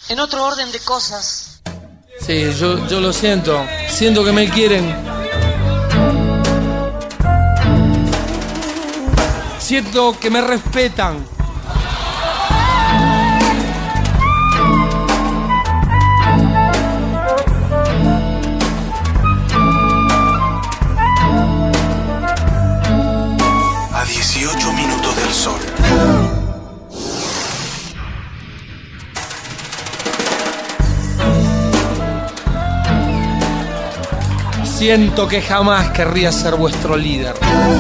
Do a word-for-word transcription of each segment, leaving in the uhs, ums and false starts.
En otro orden de cosas. Sí, yo, yo lo siento. Siento que me quieren. Siento que me respetan. A dieciocho minutos del sol. Siento que jamás querría ser vuestro líder.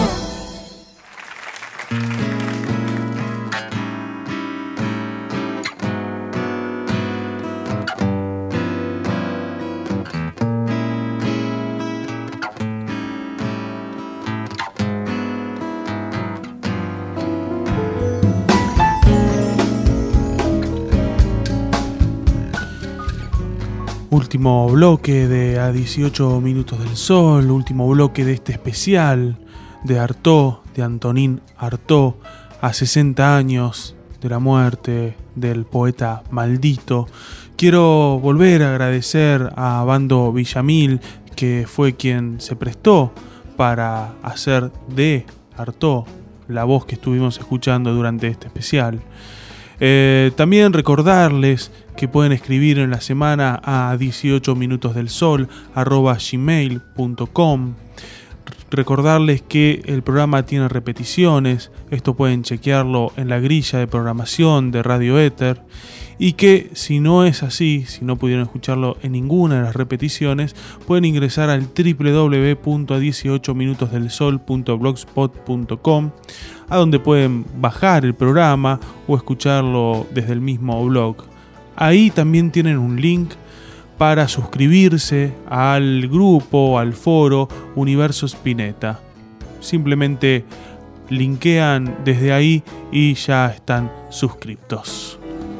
Último bloque de A dieciocho minutos del sol, último bloque de este especial de Artaud, de Antonín Artaud, a sesenta años de la muerte del poeta maldito. Quiero volver a agradecer a Bando Villamil, que fue quien se prestó para hacer de Artaud la voz que estuvimos escuchando durante este especial. Eh, también recordarles que pueden escribir en la semana a dieciocho minutos del sol arroba gmail punto com. Recordarles que el programa tiene repeticiones, esto pueden chequearlo en la grilla de programación de Radio Éter, y que si no es así, si no pudieron escucharlo en ninguna de las repeticiones, pueden ingresar al doble u doble u doble u punto a dieciocho minutos del sol punto blogspot punto com, a donde pueden bajar el programa o escucharlo desde el mismo blog. Ahí también tienen un link para suscribirse al grupo, al foro Universo Spinetta. Simplemente linkean desde ahí y ya están suscriptos.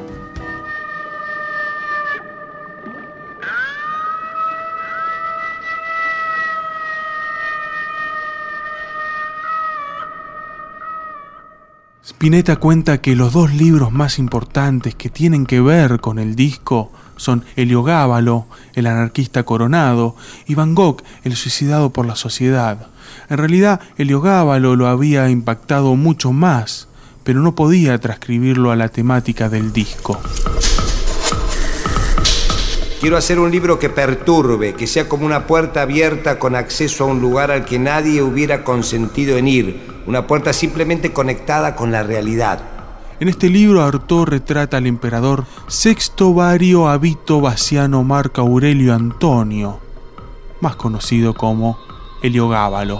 Spinetta cuenta que los dos libros más importantes que tienen que ver con el disco son Heliogábalo, el anarquista coronado, y Van Gogh, el suicidado por la sociedad. En realidad, Heliogábalo lo había impactado mucho más, pero no podía transcribirlo a la temática del disco. Quiero hacer un libro que perturbe, que sea como una puerta abierta con acceso a un lugar al que nadie hubiera consentido en ir, una puerta simplemente conectada con la realidad. En este libro Artaud retrata al emperador Sexto Vario Avito Vasiano Marco Aurelio Antonio, más conocido como Heliogábalo.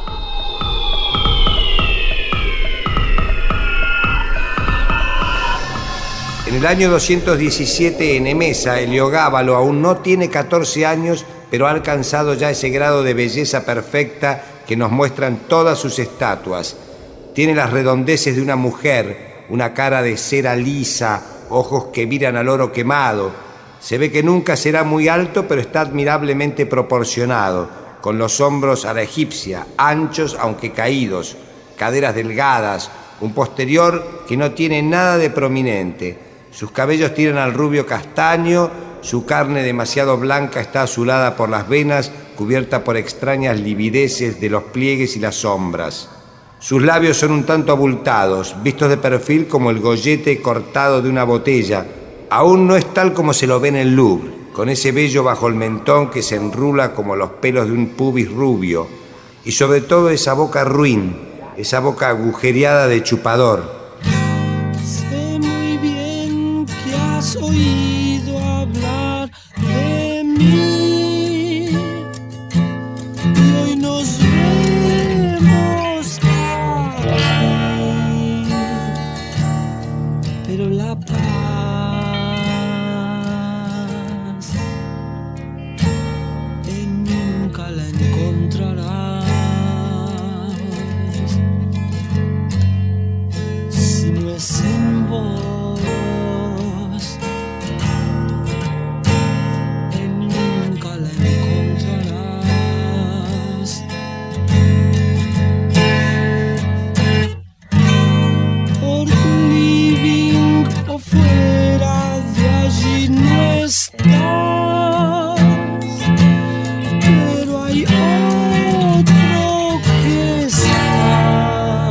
En el año doscientos diecisiete en Emesa, Heliogábalo aún no tiene catorce años, pero ha alcanzado ya ese grado de belleza perfecta que nos muestran todas sus estatuas. Tiene las redondeces de una mujer, una cara de cera lisa, ojos que miran al oro quemado. Se ve que nunca será muy alto, pero está admirablemente proporcionado, con los hombros a la egipcia, anchos aunque caídos, caderas delgadas, un posterior que no tiene nada de prominente. Sus cabellos tiran al rubio castaño, su carne demasiado blanca está azulada por las venas, cubierta por extrañas livideces de los pliegues y las sombras. Sus labios son un tanto abultados, vistos de perfil como el gollete cortado de una botella. Aún no es tal como se lo ve en el Louvre, con ese vello bajo el mentón que se enrula como los pelos de un pubis rubio. Y sobre todo esa boca ruin, esa boca agujereada de chupador. Sé muy bien que has oído hablar de mí y hoy nos vemos aquí, pero la paz en nunca la encontrarás si no es en vos. En estás, pero hay otro que está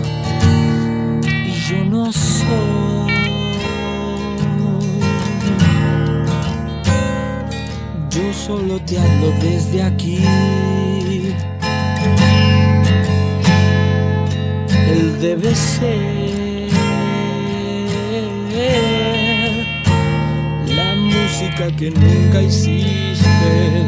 y yo no soy. Yo solo te hablo desde aquí. Él debe ser la música que nunca hiciste.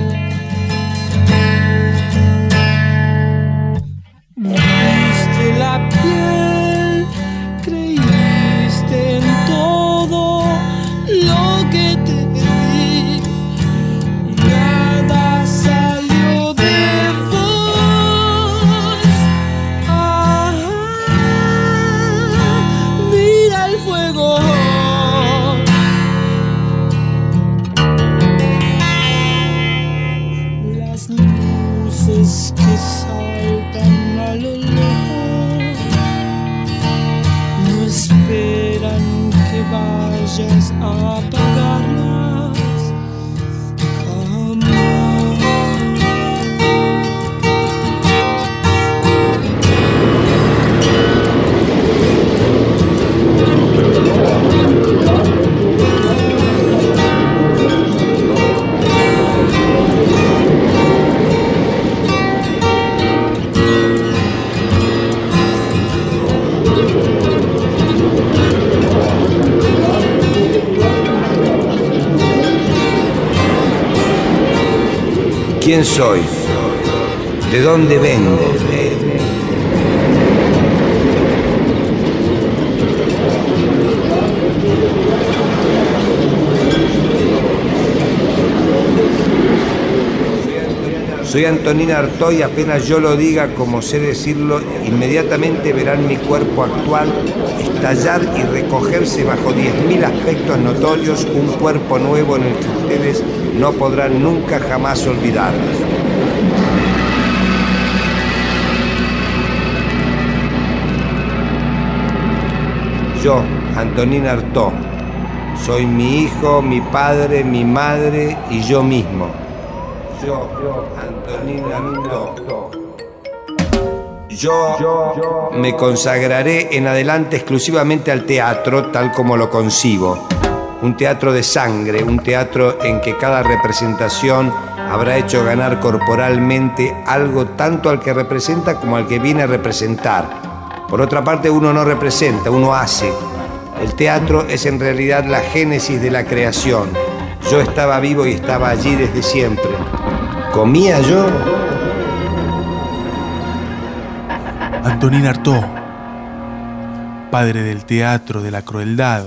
Viste la piel, creíste en todo lo que te di. Nada salió de vos. Ah, mira el fuego. Las luces que saltan a lo lejos no esperan que vayas a apagarlas jamás. ¿Quién soy? ¿De dónde vengo? Soy Antonín Artaud y apenas yo lo diga como sé decirlo, inmediatamente verán mi cuerpo actual estallar y recogerse bajo diez mil aspectos notorios, un cuerpo nuevo en el que ustedes no podrán nunca jamás olvidarlo. Yo, Antonín Artaud, soy mi hijo, mi padre, mi madre y yo mismo. Yo, Antonín Artaud. Yo me consagraré en adelante exclusivamente al teatro tal como lo concibo. Un teatro de sangre, un teatro en que cada representación habrá hecho ganar corporalmente algo tanto al que representa como al que viene a representar. Por otra parte, uno no representa, uno hace. El teatro es en realidad la génesis de la creación. Yo estaba vivo y estaba allí desde siempre. ¿Comía yo? Antonín Artaud, padre del teatro de la crueldad.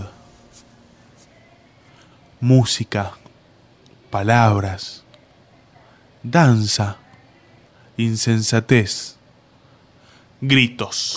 Música, palabras, danza, insensatez, gritos.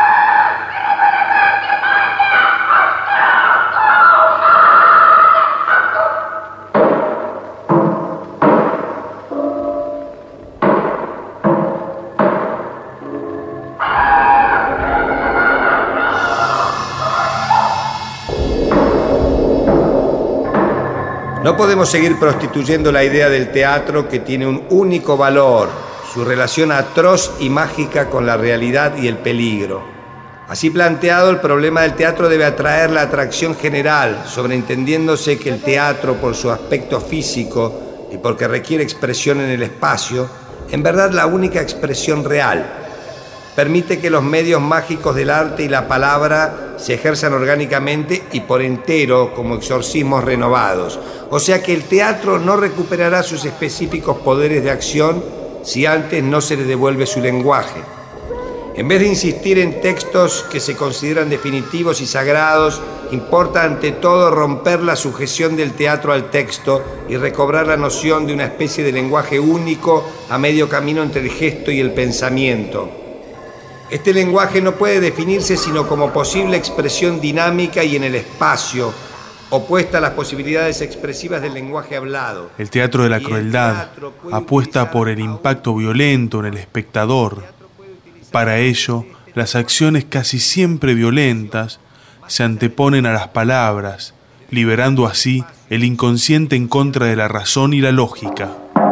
No podemos seguir prostituyendo la idea del teatro, que tiene un único valor, su relación atroz y mágica con la realidad y el peligro. Así planteado, el problema del teatro debe atraer la atracción general, sobreentendiéndose que el teatro, por su aspecto físico y porque requiere expresión en el espacio, en verdad la única expresión real. Permite que los medios mágicos del arte y la palabra se ejerzan orgánicamente y por entero como exorcismos renovados. O sea que el teatro no recuperará sus específicos poderes de acción si antes no se le devuelve su lenguaje. En vez de insistir en textos que se consideran definitivos y sagrados, importa ante todo romper la sujeción del teatro al texto y recobrar la noción de una especie de lenguaje único a medio camino entre el gesto y el pensamiento. Este lenguaje no puede definirse sino como posible expresión dinámica y en el espacio, opuesta a las posibilidades expresivas del lenguaje hablado. El teatro de la crueldad apuesta por el impacto violento en el espectador. Para ello, las acciones casi siempre violentas se anteponen a las palabras liberando así el inconsciente en contra de la razón y la lógica.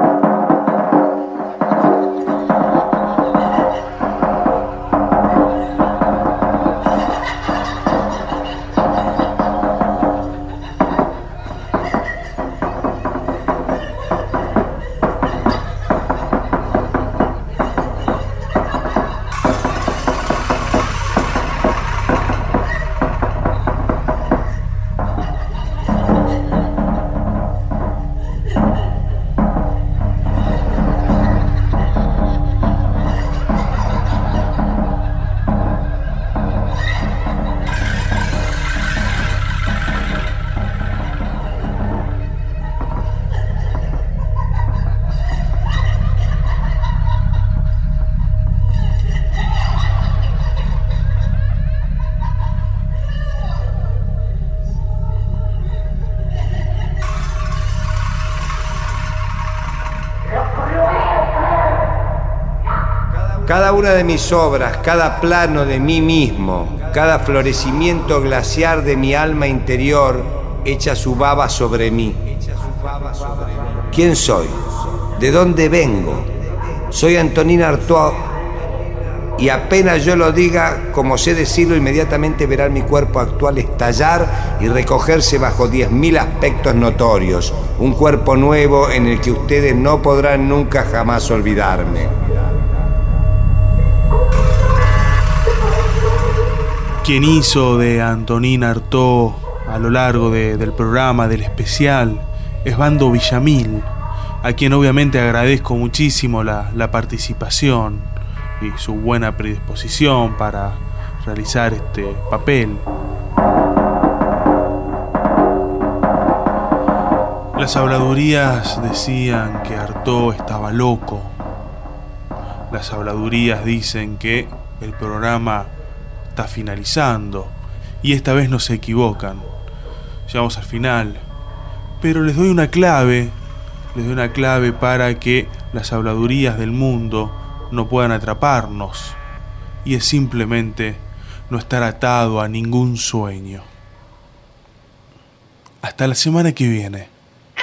Cada una de mis obras, cada plano de mí mismo, cada florecimiento glaciar de mi alma interior echa su baba sobre mí. ¿Quién soy? ¿De dónde vengo? Soy Antonín Artaud, y apenas yo lo diga, como sé decirlo, inmediatamente verán mi cuerpo actual estallar y recogerse bajo diez mil aspectos notorios. Un cuerpo nuevo en el que ustedes no podrán nunca jamás olvidarme. Quien hizo de Antonín Artaud a lo largo de, del programa, del especial, es Bando Villamil, a quien obviamente agradezco muchísimo la, la participación y su buena predisposición para realizar este papel. Las habladurías decían que Artaud estaba loco. Las habladurías dicen que el programa está finalizando, y esta vez no se equivocan. Llegamos al final, pero les doy una clave, les doy una clave para que las habladurías del mundo no puedan atraparnos, y es simplemente no estar atado a ningún sueño. Hasta la semana que viene.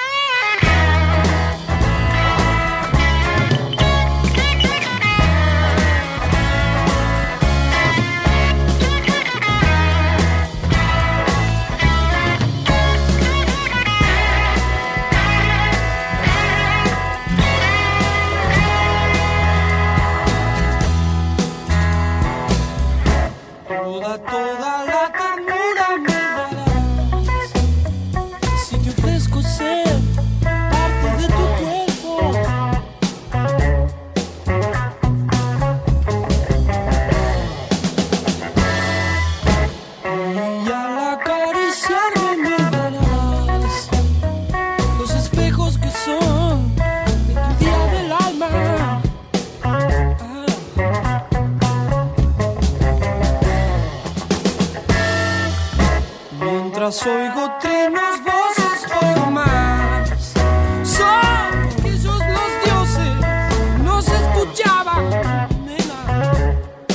Oigo trinos, voces o más. Son ellos los dioses, no se escuchaban, nena.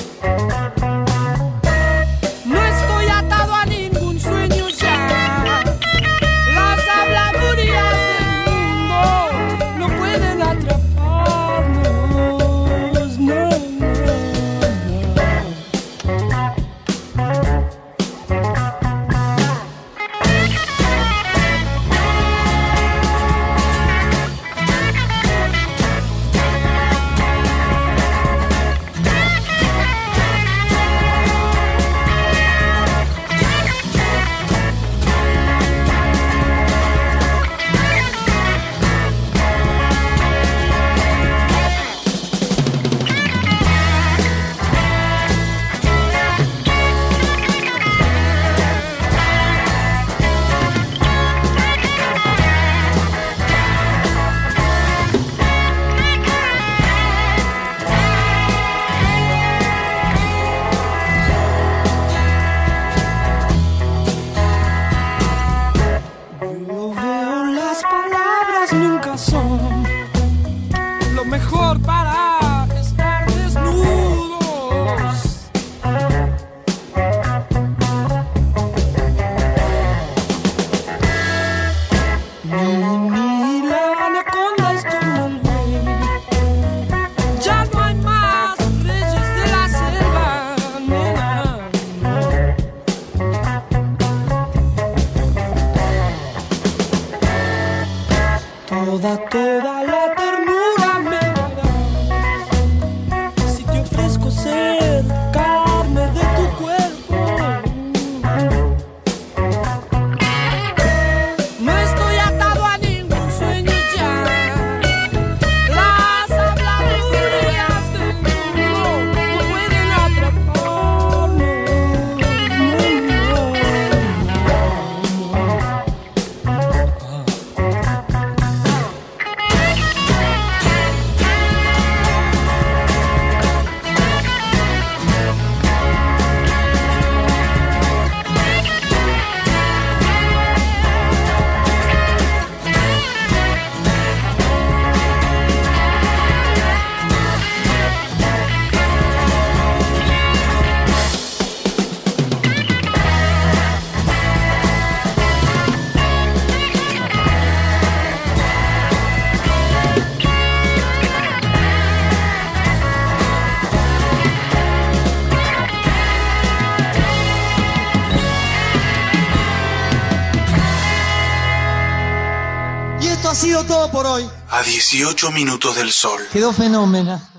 No estoy atado a ningún sueño ya. Las habladurías del mundo no pueden atraparnos, no, no, no. Mejor para estar desnudos. y la anaconda es como el rey. Ya no hay más reyes de la selva, nena. Toda, toda la ternura me darás si te ofrezco ser carne de tu cuerpo. No estoy atado a ningún sueño ya. Las habladurías del mundo no pueden atraparme. Y esto ha sido todo por hoy. A dieciocho minutos del sol. Quedó fenómeno.